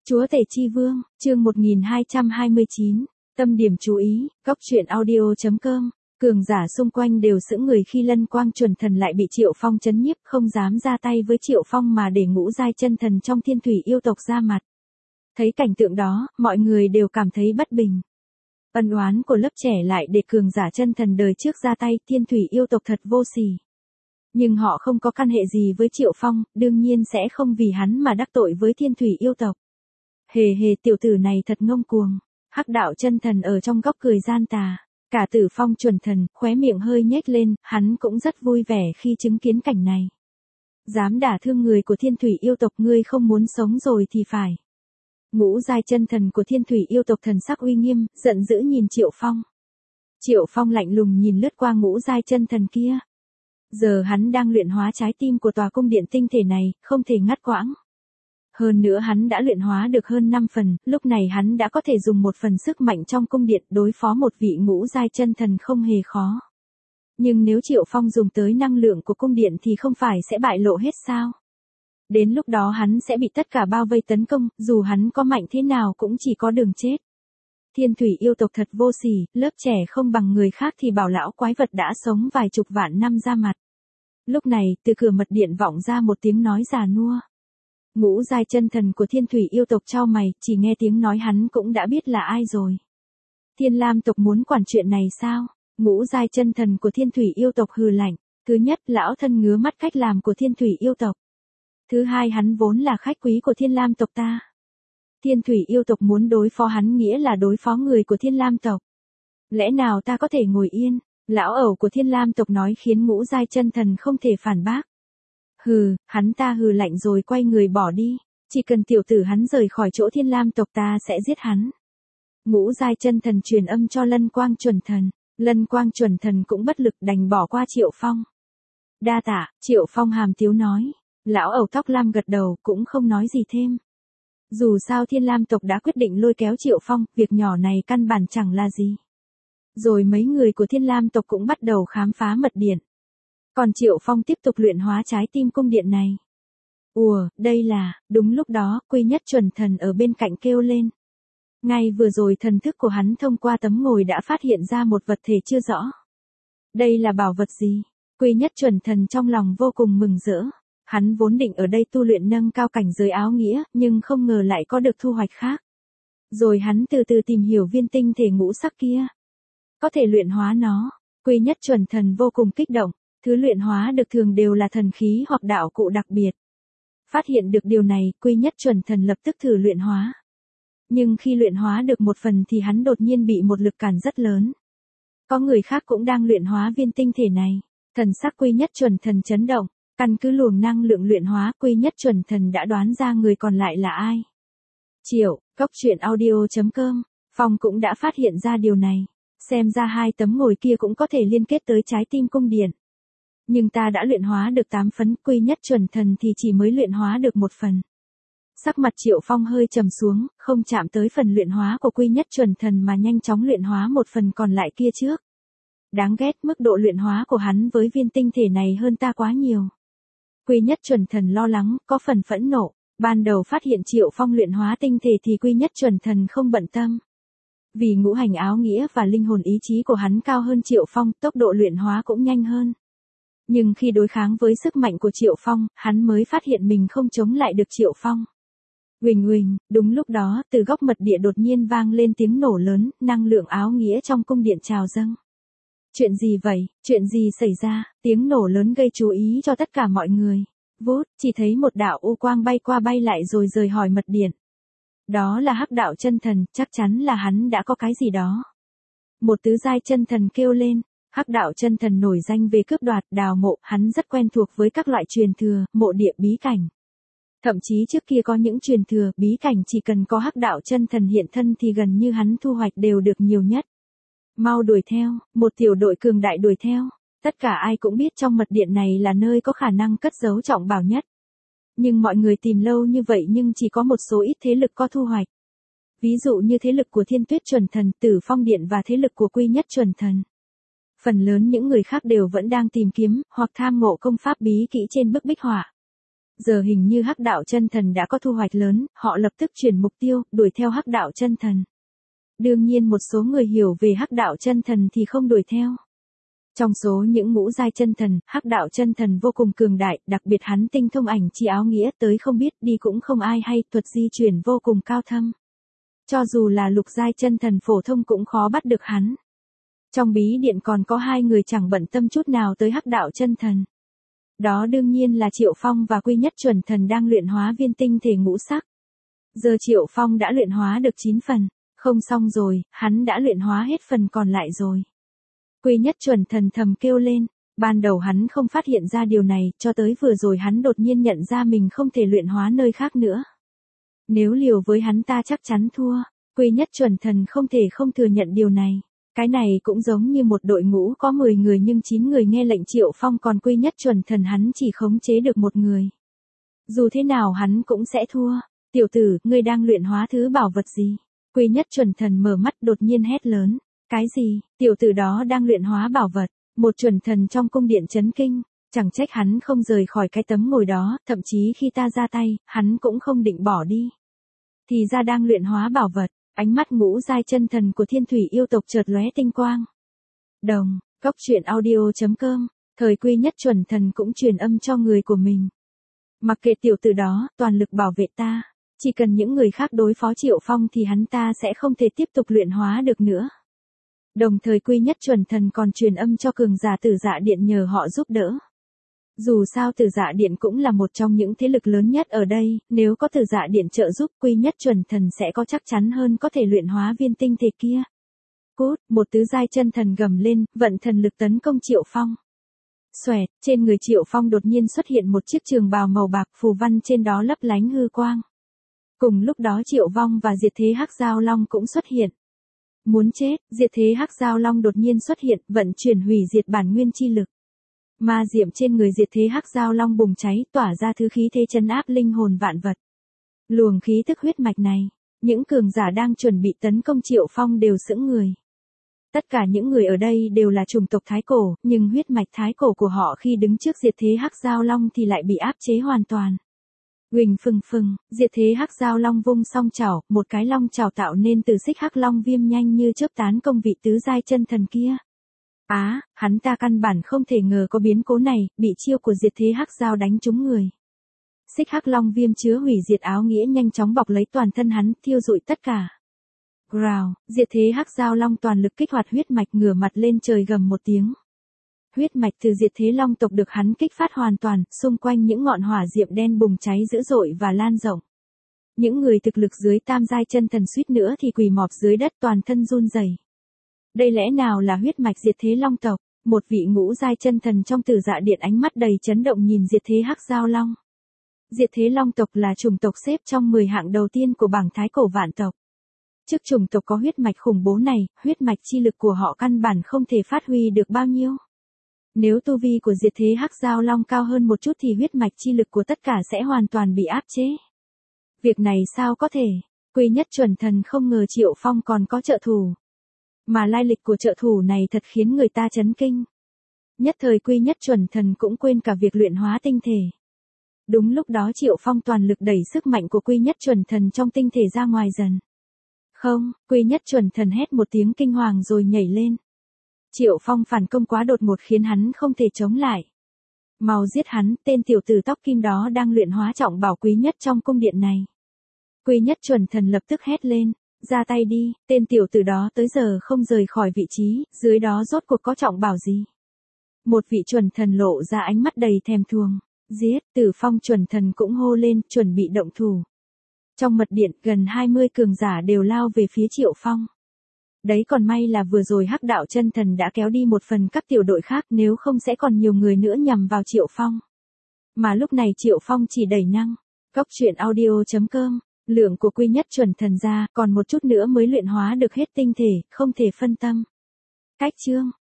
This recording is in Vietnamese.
Chúa Tể Chi Vương, chương 1229, tâm điểm chú ý, góc truyện audio.com, cường giả xung quanh đều sững người khi Lân Quang Chuẩn Thần lại bị Triệu Phong trấn nhiếp, không dám ra tay với Triệu Phong mà để Ngũ Giai Chân Thần trong Thiên Thủy yêu tộc ra mặt. Thấy cảnh tượng đó, mọi người đều cảm thấy bất bình. Ân oán của lớp trẻ lại để cường giả chân thần đời trước ra tay, Thiên Thủy yêu tộc thật vô sỉ. Nhưng họ không có căn hệ gì với Triệu Phong, đương nhiên sẽ không vì hắn mà đắc tội với Thiên Thủy yêu tộc. Hề hề, tiểu tử này thật ngông cuồng. Hắc đạo chân thần ở trong góc cười gian tà. Cả Tử Phong Chuẩn Thần, khóe miệng hơi nhếch lên, hắn cũng rất vui vẻ khi chứng kiến cảnh này. Dám đả thương người của Thiên Thủy yêu tộc, ngươi không muốn sống rồi thì phải. Ngũ Giai Chân Thần của Thiên Thủy yêu tộc thần sắc uy nghiêm, giận dữ nhìn Triệu Phong. Triệu Phong lạnh lùng nhìn lướt qua Ngũ Giai Chân Thần kia. Giờ hắn đang luyện hóa trái tim của tòa cung điện tinh thể này, không thể ngắt quãng. Hơn nữa hắn đã luyện hóa được hơn 5 phần, lúc này hắn đã có thể dùng một phần sức mạnh trong cung điện đối phó một vị Ngũ Giai Chân Thần không hề khó. Nhưng nếu Triệu Phong dùng tới năng lượng của cung điện thì không phải sẽ bại lộ hết sao? Đến lúc đó hắn sẽ bị tất cả bao vây tấn công, dù hắn có mạnh thế nào cũng chỉ có đường chết. Thiên Thủy yêu tộc thật vô sỉ, lớp trẻ không bằng người khác thì bảo lão quái vật đã sống vài chục vạn năm ra mặt. Lúc này, từ cửa mật điện vọng ra một tiếng nói già nua. Ngũ Giai Chân Thần của Thiên Thủy yêu tộc chau mày, chỉ nghe tiếng nói hắn cũng đã biết là ai rồi. Thiên Lam tộc muốn quản chuyện này sao? Ngũ Giai Chân Thần của Thiên Thủy yêu tộc hừ lạnh. Thứ nhất, lão thân ngứa mắt cách làm của Thiên Thủy yêu tộc. Thứ hai, hắn vốn là khách quý của Thiên Lam tộc ta. Thiên Thủy yêu tộc muốn đối phó hắn nghĩa là đối phó người của Thiên Lam tộc. Lẽ nào ta có thể ngồi yên? Lão ẩu của Thiên Lam tộc nói khiến Ngũ Giai Chân Thần không thể phản bác. Hừ, hắn ta hừ lạnh rồi quay người bỏ đi. Chỉ cần tiểu tử hắn rời khỏi chỗ Thiên Lam tộc ta sẽ giết hắn. Ngũ Giai Chân Thần truyền âm cho Lân Quang Chuẩn Thần. Lân Quang Chuẩn Thần cũng bất lực đành bỏ qua Triệu Phong. Đa tạ, Triệu Phong hàm tiếu nói. Lão ẩu tóc lam gật đầu cũng không nói gì thêm. Dù sao Thiên Lam tộc đã quyết định lôi kéo Triệu Phong, việc nhỏ này căn bản chẳng là gì. Rồi mấy người của Thiên Lam tộc cũng bắt đầu khám phá mật điện. Còn Triệu Phong tiếp tục luyện hóa trái tim cung điện này. Đây là, đúng lúc đó, Quy Nhất Chuẩn Thần ở bên cạnh kêu lên. Ngay vừa rồi thần thức của hắn thông qua tấm ngồi đã phát hiện ra một vật thể chưa rõ. Đây là bảo vật gì? Quy Nhất Chuẩn Thần trong lòng vô cùng mừng rỡ. Hắn vốn định ở đây tu luyện nâng cao cảnh giới áo nghĩa, nhưng không ngờ lại có được thu hoạch khác. Rồi hắn từ từ tìm hiểu viên tinh thể ngũ sắc kia. Có thể luyện hóa nó. Quy Nhất Chuẩn Thần vô cùng kích động. Thứ luyện hóa được thường đều là thần khí hoặc đạo cụ đặc biệt. Phát hiện được điều này, Quy Nhất Chuẩn Thần lập tức thử luyện hóa. Nhưng khi luyện hóa được một phần thì hắn đột nhiên bị một lực cản rất lớn. Có người khác cũng đang luyện hóa viên tinh thể này. Thần sắc Quy Nhất Chuẩn Thần chấn động. Căn cứ luồng năng lượng luyện hóa, Quy Nhất Chuẩn Thần đã đoán ra người còn lại là ai. Góc truyện audio.com, Phong cũng đã phát hiện ra điều này. Xem ra hai tấm ngồi kia cũng có thể liên kết tới trái tim cung điện. Nhưng ta đã luyện hóa được 8 phần, Quy Nhất Chuẩn Thần thì chỉ mới luyện hóa được 1 phần. Sắc mặt Triệu Phong hơi trầm xuống, không chạm tới phần luyện hóa của Quy Nhất Chuẩn Thần mà nhanh chóng luyện hóa 1 phần còn lại kia trước. Đáng ghét, mức độ luyện hóa của hắn với viên tinh thể này hơn ta quá nhiều. Quy Nhất Chuẩn Thần lo lắng, có phần phẫn nộ. Ban đầu phát hiện Triệu Phong luyện hóa tinh thể thì Quy Nhất Chuẩn Thần không bận tâm. Vì ngũ hành áo nghĩa và linh hồn ý chí của hắn cao hơn Triệu Phong, tốc độ luyện hóa cũng nhanh hơn. Nhưng khi đối kháng với sức mạnh của Triệu Phong, hắn mới phát hiện mình không chống lại được Triệu Phong. Huỳnh huỳnh, đúng lúc đó, từ góc mật địa đột nhiên vang lên tiếng nổ lớn, năng lượng áo nghĩa trong cung điện trào dâng. Chuyện gì vậy? Chuyện gì xảy ra? Tiếng nổ lớn gây chú ý cho tất cả mọi người. Vút, chỉ thấy một đạo u quang bay qua bay lại rồi rời khỏi mật điện. Đó là Hắc đạo chân thần, chắc chắn là hắn đã có cái gì đó. Một tứ giai chân thần kêu lên. Hắc đạo chân thần nổi danh về cướp đoạt, đào mộ, hắn rất quen thuộc với các loại truyền thừa, mộ địa bí cảnh. Thậm chí trước kia có những truyền thừa, bí cảnh chỉ cần có Hắc đạo chân thần hiện thân thì gần như hắn thu hoạch đều được nhiều nhất. Mau đuổi theo, một tiểu đội cường đại đuổi theo. Tất cả ai cũng biết trong mật điện này là nơi có khả năng cất giấu trọng bảo nhất. Nhưng mọi người tìm lâu như vậy nhưng chỉ có một số ít thế lực có thu hoạch. Ví dụ như thế lực của Thiên Tuyết Chuẩn Thần, Tử Phong Điện và thế lực của Quy Nhất Chuẩn Thần. Phần lớn những người khác đều vẫn đang tìm kiếm, hoặc tham ngộ công pháp bí kỹ trên bức bích họa. Giờ hình như Hắc Đạo Chân Thần đã có thu hoạch lớn, họ lập tức chuyển mục tiêu, đuổi theo Hắc Đạo Chân Thần. Đương nhiên một số người hiểu về Hắc Đạo Chân Thần thì không đuổi theo. Trong số những ngũ giai chân thần, Hắc Đạo Chân Thần vô cùng cường đại, đặc biệt hắn tinh thông ảnh chi áo nghĩa tới không biết đi cũng không ai hay, thuật di chuyển vô cùng cao thâm. Cho dù là lục giai chân thần phổ thông cũng khó bắt được hắn. Trong bí điện còn có 2 người chẳng bận tâm chút nào tới Hắc Đạo Chân Thần. Đó đương nhiên là Triệu Phong và Quy Nhất Chuẩn Thần đang luyện hóa viên tinh thể ngũ sắc. Giờ Triệu Phong đã luyện hóa được 9 phần, không xong rồi, hắn đã luyện hóa hết phần còn lại rồi. Quy Nhất Chuẩn Thần thầm kêu lên, ban đầu hắn không phát hiện ra điều này, cho tới vừa rồi hắn đột nhiên nhận ra mình không thể luyện hóa nơi khác nữa. Nếu liều với hắn ta chắc chắn thua, Quy Nhất Chuẩn Thần không thể không thừa nhận điều này. Cái này cũng giống như một đội ngũ có 10 người nhưng 9 người nghe lệnh Triệu Phong còn Quy Nhất Chuẩn Thần hắn chỉ khống chế được một người. Dù thế nào hắn cũng sẽ thua. Tiểu tử, ngươi đang luyện hóa thứ bảo vật gì? Quy Nhất Chuẩn Thần mở mắt đột nhiên hét lớn. Cái gì? Tiểu tử đó đang luyện hóa bảo vật. Một chuẩn thần trong cung điện chấn kinh. Chẳng trách hắn không rời khỏi cái tấm ngồi đó, thậm chí khi ta ra tay, hắn cũng không định bỏ đi. Thì ra đang luyện hóa bảo vật. Ánh mắt ngũ giai chân thần của Thiên Thủy yêu tộc chợt lóe tinh quang. Đồng, Cốc Truyện Audio.com, thời Quy Nhất Chuẩn Thần cũng truyền âm cho người của mình. Mặc kệ tiểu tử đó, toàn lực bảo vệ ta. Chỉ cần những người khác đối phó Triệu Phong thì hắn ta sẽ không thể tiếp tục luyện hóa được nữa. Đồng thời Quy Nhất Chuẩn Thần còn truyền âm cho cường giả Tử Dạ Điện nhờ họ giúp đỡ. Dù sao Tử Dạ Điện cũng là một trong những thế lực lớn nhất ở đây, nếu có Tử Dạ Điện trợ giúp Quy Nhất Chuẩn Thần sẽ có chắc chắn hơn có thể luyện hóa viên tinh thể kia. Cút, một tứ giai chân thần gầm lên, vận thần lực tấn công Triệu Phong. Xoẹt, trên người Triệu Phong đột nhiên xuất hiện một chiếc trường bào màu bạc, phù văn trên đó lấp lánh hư quang. Cùng lúc đó Triệu Vong và Diệt Thế Hắc Giao Long cũng xuất hiện. Muốn chết, Diệt Thế Hắc Giao Long đột nhiên xuất hiện, vận chuyển hủy diệt bản nguyên chi lực. Ma diệm trên người Diệt Thế Hắc Giao Long bùng cháy, tỏa ra thứ khí thế trấn áp linh hồn vạn vật. Luồng khí tức huyết mạch này, những cường giả đang chuẩn bị tấn công Triệu Phong đều sững người. Tất cả những người ở đây đều là chủng tộc Thái Cổ, nhưng huyết mạch Thái Cổ của họ khi đứng trước Diệt Thế Hắc Giao Long thì lại bị áp chế hoàn toàn. Huỳnh phừng phừng, Diệt Thế Hắc Giao Long vung song chảo, một cái long chảo tạo nên từ xích hắc long viêm nhanh như chớp tán công vị tứ giai chân thần kia. Hắn ta căn bản không thể ngờ có biến cố này, bị chiêu của Diệt Thế Hắc Giao đánh trúng người. Xích hắc long viêm chứa hủy diệt áo nghĩa nhanh chóng bọc lấy toàn thân hắn, thiêu rụi tất cả. Rào, Diệt Thế Hắc Giao Long toàn lực kích hoạt huyết mạch ngửa mặt lên trời gầm một tiếng. Huyết mạch từ Diệt Thế Long tộc được hắn kích phát hoàn toàn, xung quanh những ngọn hỏa diệm đen bùng cháy dữ dội và lan rộng. Những người thực lực dưới tam giai chân thần suýt nữa thì quỳ mọp dưới đất toàn thân run rẩy. Đây lẽ nào là huyết mạch Diệt Thế Long tộc? Một vị ngũ giai chân thần trong Tử Dạ Điện ánh mắt đầy chấn động nhìn Diệt Thế Hắc Giao Long. Diệt Thế Long tộc là chủng tộc xếp trong 10 hạng đầu tiên của bảng Thái Cổ vạn tộc. Trước chủng tộc có huyết mạch khủng bố này, huyết mạch chi lực của họ căn bản không thể phát huy được bao nhiêu. Nếu tu vi của Diệt Thế Hắc Giao Long cao hơn một chút thì huyết mạch chi lực của tất cả sẽ hoàn toàn bị áp chế. Việc này sao có thể? Quy Nhất Chuẩn Thần không ngờ Triệu Phong còn có trợ thủ. Mà lai lịch của trợ thủ này thật khiến người ta chấn kinh. Nhất thời Quy Nhất Chuẩn Thần cũng quên cả việc luyện hóa tinh thể. Đúng lúc đó Triệu Phong toàn lực đẩy sức mạnh của Quy Nhất Chuẩn Thần trong tinh thể ra ngoài dần. Không, Quy Nhất Chuẩn Thần hét một tiếng kinh hoàng rồi nhảy lên. Triệu Phong phản công quá đột ngột khiến hắn không thể chống lại. Mau giết hắn, tên tiểu tử tóc kim đó đang luyện hóa trọng bảo quý nhất trong cung điện này. Quy Nhất Chuẩn Thần lập tức hét lên, ra tay đi, tên tiểu tử đó tới giờ không rời khỏi vị trí, dưới đó rốt cuộc có trọng bảo gì. Một vị chuẩn thần lộ ra ánh mắt đầy thèm thuồng, giết, Tử Phong chuẩn thần cũng hô lên, chuẩn bị động thủ. Trong mật điện, gần 20 cường giả đều lao về phía Triệu Phong. Đấy còn may là vừa rồi Hắc Đạo Chân Thần đã kéo đi một phần các tiểu đội khác, nếu không sẽ còn nhiều người nữa nhằm vào Triệu Phong. Mà lúc này Triệu Phong chỉ đẩy năng. Cốc Truyện Audio.com, lượng của Quy Nhất Chuẩn Thần ra, còn một chút nữa mới luyện hóa được hết tinh thể, không thể phân tâm. Cách chương